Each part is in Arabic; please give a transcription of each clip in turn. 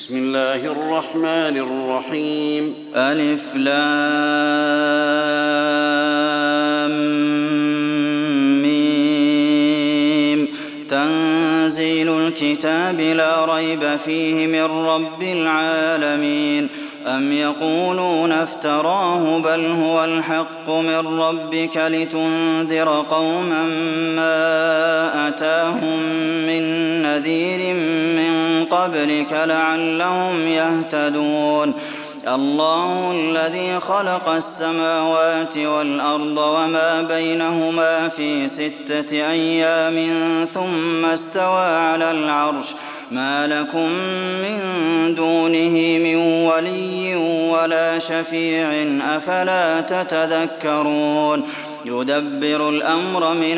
بسم الله الرحمن الرحيم ألف لام ميم تنزيل الكتاب لا ريب فيه من رب العالمين أم يقولون افتراه بل هو الحق من ربك لتنذر قوما ما أتاهم من نذير من قبلك لعلهم يهتدون الله الذي خلق السماوات والأرض وما بينهما في 6 أيام ثم استوى على العرش ما لكم من دونه من ولي ولا شفيع أفلا تتذكرون يدبر الأمر من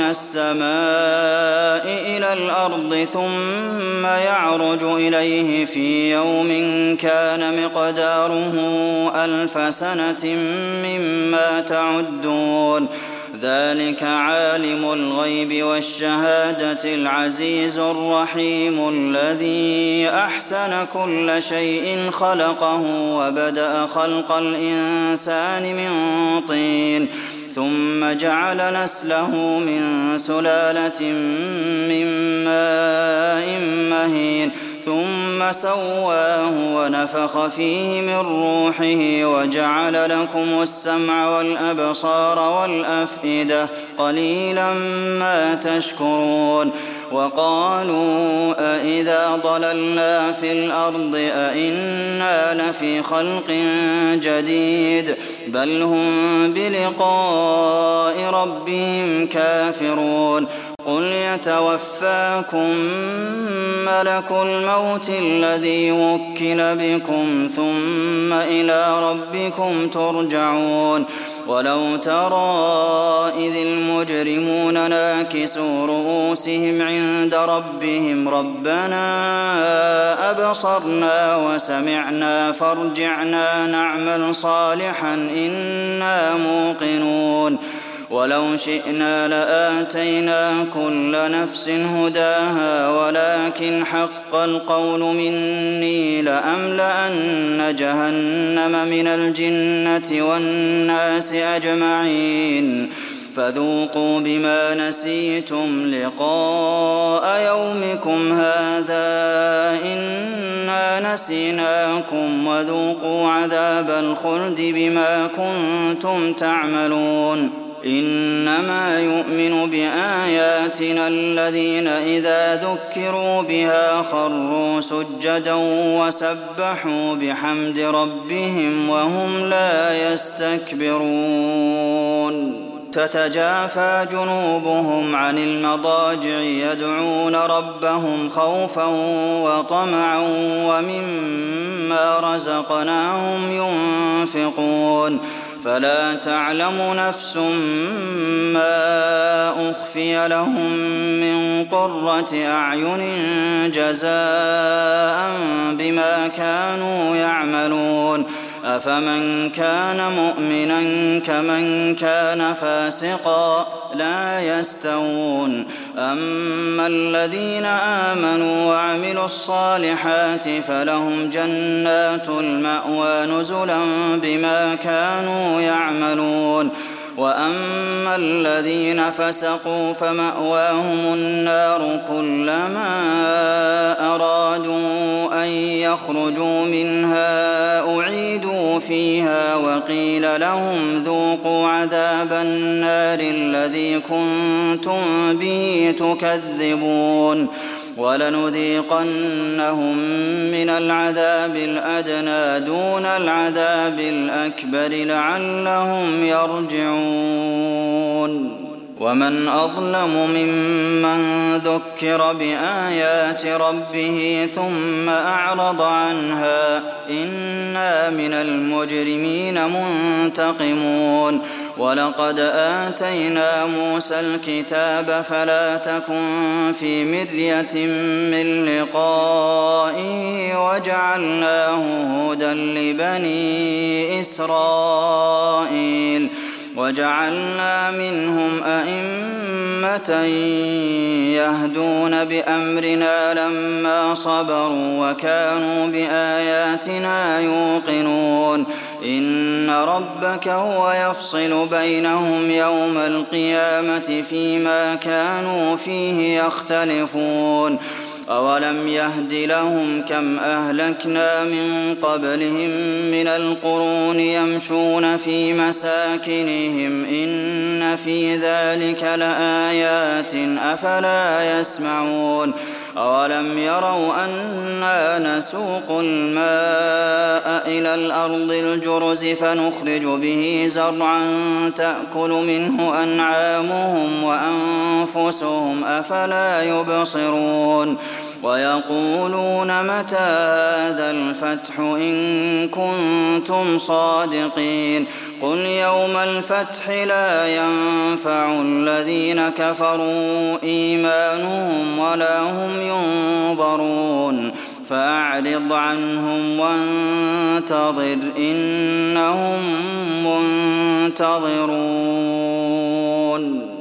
السماء إلى الأرض ثم يعرج إليه في يوم كان مقداره 1000 سنة مما تعدون ذلك عالم الغيب والشهادة العزيز الرحيم الذي أحسن كل شيء خلقه وبدأ خلق الإنسان من طين ثم جعل نسله من سلالة من ماء مهين ثم سواه ونفخ فيه من روحه وجعل لكم السمع والأبصار والأفئدة قليلا ما تشكرون وقالوا أإذا ضللنا في الأرض أإنا لفي خلق جديد بل هم بلقاء ربهم كافرون قل يتوفاكم ملك الموت الذي وكل بكم ثم إلى ربكم ترجعون ولو ترى إذ المجرمون ناكسوا رؤوسهم عند ربهم ربنا أبصرنا وسمعنا فارجعنا نعمل صالحا إنا موقنون ولو شئنا لآتينا كل نفس هداها ولكن حق القول مني لأملأن جهنم من الجنة والناس أجمعين فذوقوا بما نسيتم لقاء يومكم هذا إنا نسيناكم وذوقوا عذاب الخلد بما كنتم تعملون إنما يؤمن بآياتنا الذين إذا ذكروا بها خروا سجدا وسبحوا بحمد ربهم وهم لا يستكبرون تتجافى جنوبهم عن المضاجع يدعون ربهم خوفا وطمعا ومما رزقناهم ينفقون فلا تعلم نفس ما أخفي لهم من قرة أعين جزاء بما كانوا يعملون أفمن كان مؤمنا كمن كان فاسقا لا يستوون أما الذين آمنوا وعملوا الصالحات فلهم جنات المأوى نزلا بما كانوا يعملون وأما الذين فسقوا فمأواهم النار كلما أرادوا أن يخرجوا منها أعيدوا فيها وقيل لهم ذوقوا عذاب النار الذي كنتم به تكذبون ولنذيقنهم من العذاب الأدنى دون العذاب الأكبر لعلهم يرجعون ومن أظلم ممن ذكر بآيات ربه ثم أعرض عنها إنا من المجرمين منتقمون ولقد آتينا موسى الكتاب فلا تكن في مرية من لقائه وجعلناه هدى لبني إسرائيل وجعلنا منهم أئمة يهدون بأمرنا لما صبروا وكانوا بآياتنا بآياتنا يوقنون إن ربك هو يفصل بينهم يوم القيامة فيما كانوا فيه يختلفون أولم يهد لهم كم أهلكنا من قبلهم من القرون يمشون في مساكنهم إن في ذلك لآيات أفلا يسمعون أولم يروا أنا نسوق الماء إلى الأرض الجرز فنخرج به زرعا تأكل منه أنعامهم وأنفسهم أفلا يبصرون ويقولون متى هذا الفتح إن كنتم صادقين قل يوم الفتح لا ينفع الذين كفروا إيمانهم ولا هم ينظرون فأعرض عنهم وانتظر إنهم منتظرون